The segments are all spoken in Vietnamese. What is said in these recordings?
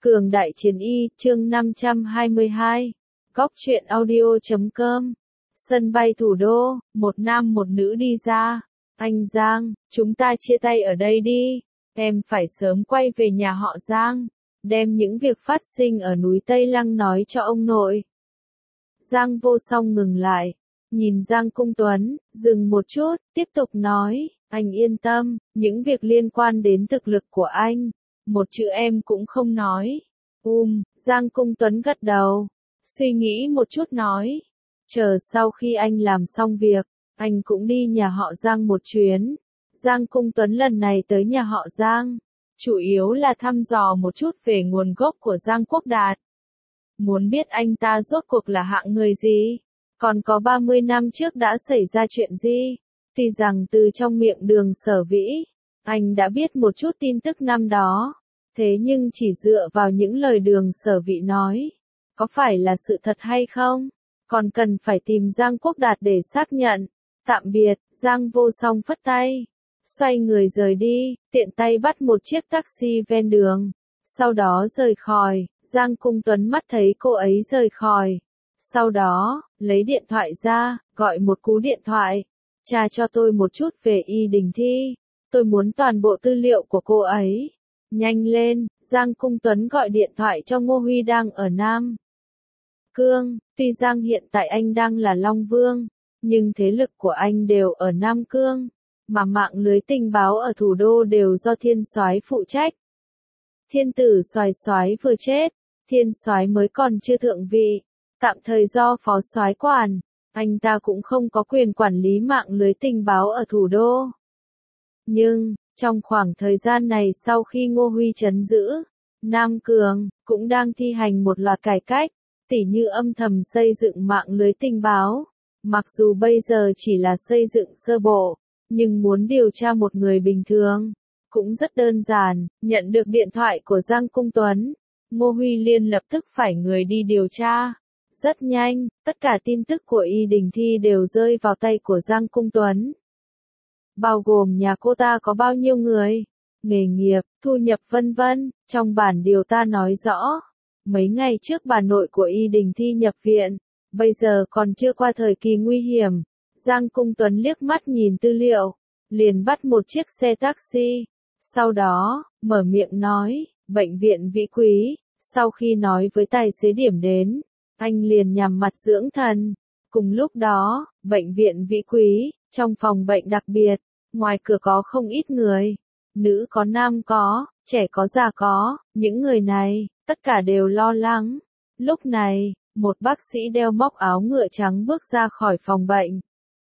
Cường đại chiến y, chương 522. Góc truyện audio.com. Sân bay thủ đô, một nam một nữ đi ra. Anh Giang, chúng ta chia tay ở đây đi. Em phải sớm quay về nhà họ Giang. Đem những việc phát sinh ở núi Tây Lăng nói cho ông nội. Giang Vô Song ngừng lại. Nhìn Giang Cung Tuấn, dừng một chút, tiếp tục nói. Anh yên tâm, những việc liên quan đến thực lực của anh. Một chữ em cũng không nói. Giang Cung Tuấn gật đầu. Suy nghĩ một chút nói. Chờ sau khi anh làm xong việc, anh cũng đi nhà họ Giang một chuyến. Giang Cung Tuấn lần này tới nhà họ Giang. Chủ yếu là thăm dò một chút về nguồn gốc của Giang Quốc Đạt. Muốn biết anh ta rốt cuộc là hạng người gì? Còn có 30 năm trước đã xảy ra chuyện gì? Tuy rằng từ trong miệng Đường Sở Vĩ, anh đã biết một chút tin tức năm đó. Thế nhưng chỉ dựa vào những lời Đường Sở Vĩ nói, có phải là sự thật hay không? Còn cần phải tìm Giang Quốc Đạt để xác nhận. Tạm biệt, Giang Vô Song phất tay. Xoay người rời đi, tiện tay bắt một chiếc taxi ven đường. Sau đó rời khỏi, Giang Cung Tuấn mắt thấy cô ấy rời khỏi. Sau đó, lấy điện thoại ra, gọi một cú điện thoại. Tra cho tôi một chút về Y Đình Thi. Tôi muốn toàn bộ tư liệu của cô ấy. Nhanh lên, Giang Cung Tuấn gọi điện thoại cho Ngô Huy đang ở Nam Cương. Tuy Giang hiện tại anh đang là Long Vương, nhưng thế lực của anh đều ở Nam Cương, mà mạng lưới tình báo ở thủ đô đều do Thiên Soái phụ trách. Thiên tử Soái Soái vừa chết, Thiên Soái mới còn chưa thượng vị, tạm thời do Phó Soái quản, anh ta cũng không có quyền quản lý mạng lưới tình báo ở thủ đô. Nhưng, trong khoảng thời gian này sau khi Ngô Huy trấn giữ, Nam Cường cũng đang thi hành một loạt cải cách, tỉ như âm thầm xây dựng mạng lưới tình báo. Mặc dù bây giờ chỉ là xây dựng sơ bộ, nhưng muốn điều tra một người bình thường, cũng rất đơn giản. Nhận được điện thoại của Giang Cung Tuấn, Ngô Huy liền lập tức phải người đi điều tra. Rất nhanh, tất cả tin tức của Y Đình Thi đều rơi vào tay của Giang Cung Tuấn. Bao gồm nhà cô ta có bao nhiêu người, nghề nghiệp, thu nhập vân vân. Trong bản điều ta nói rõ, mấy ngày trước bà nội của Y Đình Thi nhập viện, bây giờ còn chưa qua thời kỳ nguy hiểm. Giang Cung Tuấn liếc mắt nhìn tư liệu, liền bắt một chiếc xe taxi. Sau đó, mở miệng nói, bệnh viện Vĩ Quý. Sau khi nói với tài xế điểm đến, anh liền nhắm mặt dưỡng thần. Cùng lúc đó, bệnh viện Vĩ Quý, trong phòng bệnh đặc biệt, ngoài cửa có không ít người. Nữ có nam có, trẻ có già có, những người này, tất cả đều lo lắng. Lúc này, một bác sĩ đeo móc áo ngựa trắng bước ra khỏi phòng bệnh.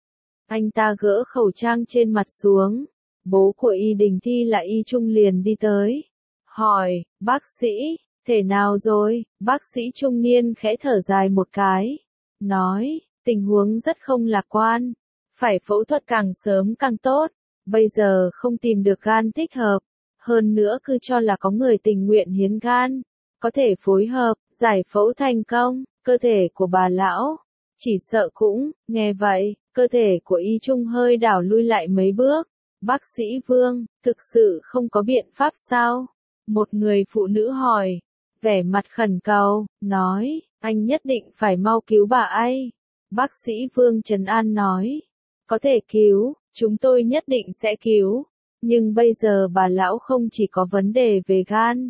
Anh ta gỡ khẩu trang trên mặt xuống. Bố của Y Đình Thi là Y Trung liền đi tới. Hỏi, bác sĩ, thế nào rồi? Bác sĩ trung niên khẽ thở dài một cái. Nói, tình huống rất không lạc quan. Phải phẫu thuật càng sớm càng tốt. Bây giờ không tìm được gan thích hợp. Hơn nữa cứ cho là có người tình nguyện hiến gan. Có thể phối hợp, giải phẫu thành công. Cơ thể của bà lão, chỉ sợ cũng. Nghe vậy, cơ thể của Y Trung hơi đảo lui lại mấy bước. Bác sĩ Vương, thực sự không có biện pháp sao? Một người phụ nữ hỏi, vẻ mặt khẩn cầu, nói, anh nhất định phải mau cứu bà ấy. Bác sĩ Vương trấn an nói, có thể cứu, chúng tôi nhất định sẽ cứu. Nhưng bây giờ bà lão không chỉ có vấn đề về gan,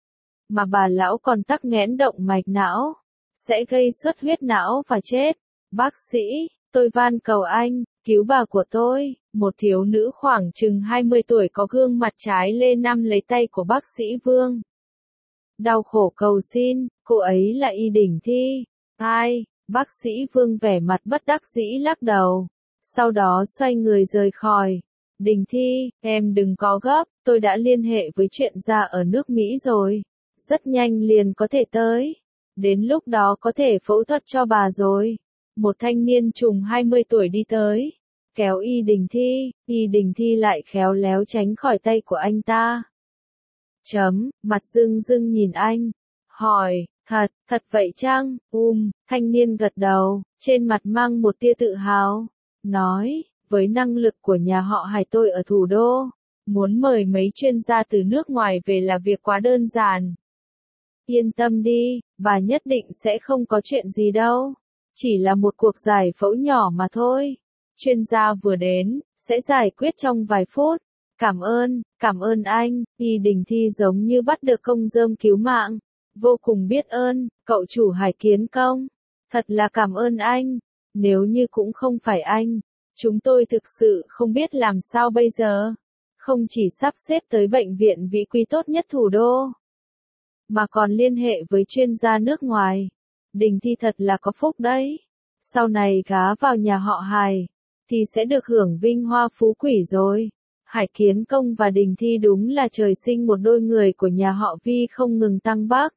mà bà lão còn tắc nghẽn động mạch não, sẽ gây xuất huyết não và chết. Bác sĩ, tôi van cầu anh, cứu bà của tôi. Một thiếu nữ khoảng chừng 20 tuổi có gương mặt trái lê nắm lấy tay của bác sĩ Vương. Đau khổ cầu xin, cô ấy là Y Đình Thi. Ai? Bác sĩ Vương vẻ mặt bất đắc dĩ lắc đầu. Sau đó xoay người rời khỏi. Đình Thi, em đừng có gấp, tôi đã liên hệ với chuyên gia ở nước Mỹ rồi. Rất nhanh liền có thể tới. Đến lúc đó có thể phẫu thuật cho bà rồi. Một thanh niên trùng 20 tuổi đi tới. Kéo Y Đình Thi lại khéo léo tránh khỏi tay của anh ta. Mặt rưng rưng nhìn anh. Hỏi, thật vậy chăng? Thanh niên gật đầu, trên mặt mang một tia tự hào. Nói, với năng lực của nhà họ Hải tôi ở thủ đô, muốn mời mấy chuyên gia từ nước ngoài về là việc quá đơn giản. yên tâm đi, bà nhất định sẽ không có chuyện gì đâu. Chỉ là một cuộc giải phẫu nhỏ mà thôi. Chuyên gia vừa đến, sẽ giải quyết trong vài phút. Cảm ơn anh, Y Đình Thi giống như bắt được công rơm cứu mạng. Vô cùng biết ơn, cậu chủ Hải Kiến Công. Thật là cảm ơn anh. Nếu như cũng không phải anh, chúng tôi thực sự không biết làm sao bây giờ. Không chỉ sắp xếp tới bệnh viện vị quý tốt nhất thủ đô, mà còn liên hệ với chuyên gia nước ngoài. Đình Thi thật là có phúc đấy. Sau này gá vào nhà họ Hải, thì sẽ được hưởng vinh hoa phú quý rồi. Hải Kiến Công và Đình Thi đúng là trời sinh một đôi người của nhà họ Vi không ngừng tăng bác.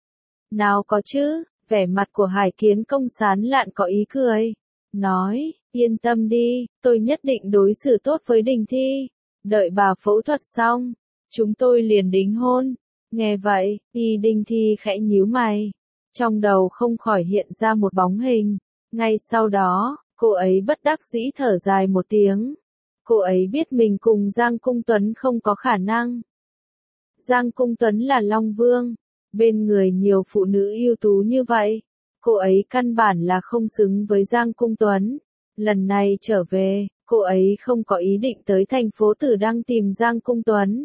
Nào có chứ, vẻ mặt của Hải Kiến Công sán lạn có ý cười. Nói, yên tâm đi, tôi nhất định đối xử tốt với Đình Thi. Đợi bà phẫu thuật xong, chúng tôi liền đính hôn. Nghe vậy, Y Đình Thi khẽ nhíu mày. Trong đầu không khỏi hiện ra một bóng hình. Ngay sau đó, cô ấy bất đắc dĩ thở dài một tiếng. Cô ấy biết mình cùng Giang Cung Tuấn không có khả năng. Giang Cung Tuấn là Long Vương. Bên người nhiều phụ nữ ưu tú như vậy. Cô ấy căn bản là không xứng với Giang Cung Tuấn. Lần này trở về, cô ấy không có ý định tới thành phố Tử Đăng tìm Giang Cung Tuấn.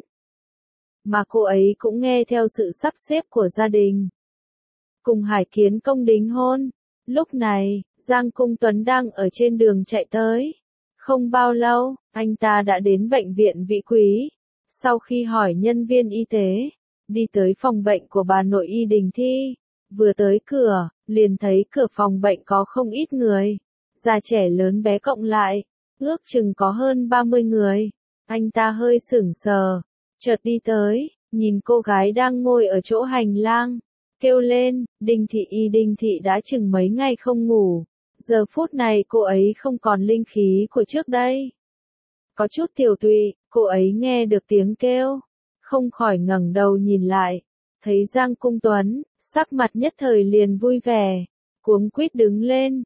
Mà cô ấy cũng nghe theo sự sắp xếp của gia đình. Cùng Hải Kiến Công đính hôn. Lúc này, Giang Cung Tuấn đang ở trên đường chạy tới. Không bao lâu, anh ta đã đến bệnh viện Vị Quý. Sau khi hỏi nhân viên y tế, đi tới phòng bệnh của bà nội Y Đình Thi. Vừa tới cửa, liền thấy cửa phòng bệnh có không ít người. Già trẻ lớn bé cộng lại, ước chừng có hơn 30 người. Anh ta hơi sững sờ, chợt đi tới, nhìn cô gái đang ngồi ở chỗ hành lang. Kêu lên, Đình Thị. Y Đình Thị đã chừng mấy ngày không ngủ. Giờ phút này cô ấy không còn linh khí của trước đây. Có chút tiểu tụy, cô ấy nghe được tiếng kêu. Không khỏi ngẩng đầu nhìn lại. Thấy Giang Cung Tuấn, sắc mặt nhất thời liền vui vẻ. Cuống quýt đứng lên,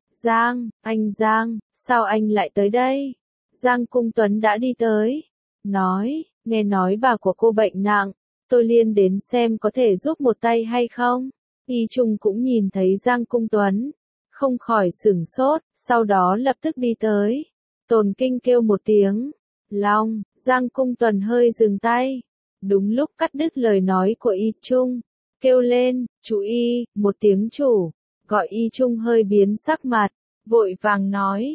anh Giang, sao anh lại tới đây? Giang Cung Tuấn đã đi tới. Nói, nghe nói bà của cô bệnh nặng. Tôi liền đến xem có thể giúp một tay hay không. Y Trung cũng nhìn thấy Giang Cung Tuấn. Không khỏi sửng sốt, sau đó lập tức đi tới. Tồn Kinh kêu một tiếng. Long, Giang Cung Tuấn hơi dừng tay. Đúng lúc cắt đứt lời nói của Y Trung. Kêu lên, chú Y, một tiếng chủ. Gọi Y Trung hơi biến sắc mặt. Vội vàng nói,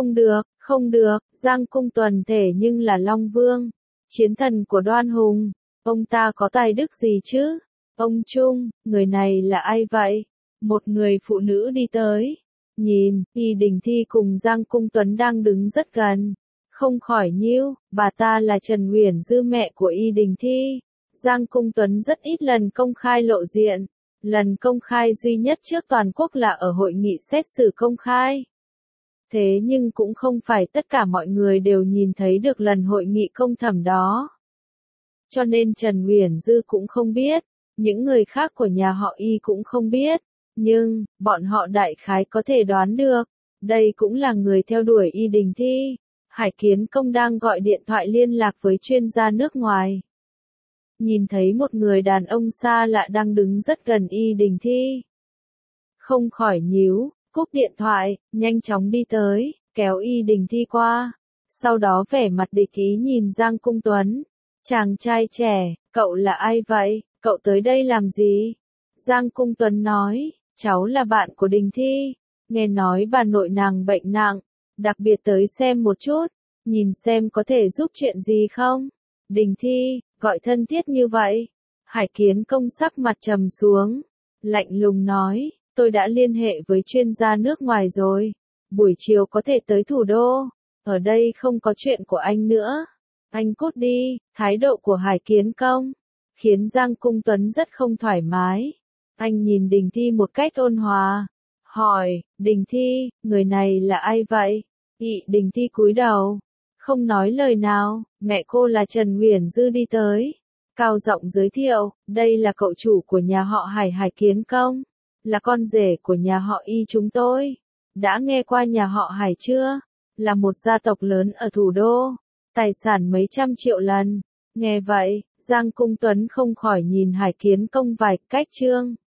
không được, Giang Cung Tuấn thể nhưng là Long Vương. Chiến thần của Đoan Hùng. Ông ta có tài đức gì chứ? Ông Trung, người này là ai vậy? Một người phụ nữ đi tới. Nhìn, Y Đình Thi cùng Giang Cung Tuấn đang đứng rất gần. Không khỏi nhíu, bà ta là Trần Uyển Dư mẹ của Y Đình Thi. Giang Cung Tuấn rất ít lần công khai lộ diện. Lần công khai duy nhất trước toàn quốc là ở hội nghị xét xử công khai. Thế nhưng cũng không phải tất cả mọi người đều nhìn thấy được lần hội nghị công thẩm đó. Cho nên Trần Uyển Dư cũng không biết, những người khác của nhà họ Y cũng không biết, nhưng, bọn họ đại khái có thể đoán được, đây cũng là người theo đuổi Y Đình Thi. Hải Kiến Công đang gọi điện thoại liên lạc với chuyên gia nước ngoài. Nhìn thấy một người đàn ông xa lạ đang đứng rất gần Y Đình Thi. Không khỏi nhíu, cúp điện thoại, nhanh chóng đi tới, kéo Y Đình Thi qua. Sau đó vẻ mặt địch ý nhìn Giang Cung Tuấn. Chàng trai trẻ, cậu là ai vậy? Cậu tới đây làm gì? Giang Cung Tuấn nói, cháu là bạn của Đình Thi. Nghe nói bà nội nàng bệnh nặng, đặc biệt tới xem một chút, nhìn xem có thể giúp chuyện gì không? Đình Thi, gọi thân thiết như vậy. Hải Kiến Công sắc mặt trầm xuống, lạnh lùng nói, tôi đã liên hệ với chuyên gia nước ngoài rồi. Buổi chiều có thể tới thủ đô. Ở đây không có chuyện của anh nữa. Anh cút đi. Thái độ của Hải Kiến Công khiến Giang Cung Tuấn rất không thoải mái. Anh nhìn Đình Thi một cách ôn hòa, hỏi, Đình Thi, người này là ai vậy? Đình Thi cúi đầu, không nói lời nào. Mẹ cô là Trần Uyển Dư đi tới, cao giọng giới thiệu, đây là cậu chủ của nhà họ Hải. Hải Kiến Công là con rể của nhà họ Y chúng tôi. Đã nghe qua nhà họ Hải chưa? Là một gia tộc lớn ở thủ đô, tài sản mấy trăm triệu lần. Nghe vậy, Giang Cung Tuấn không khỏi nhìn Hải Kiến Công vài cách chương.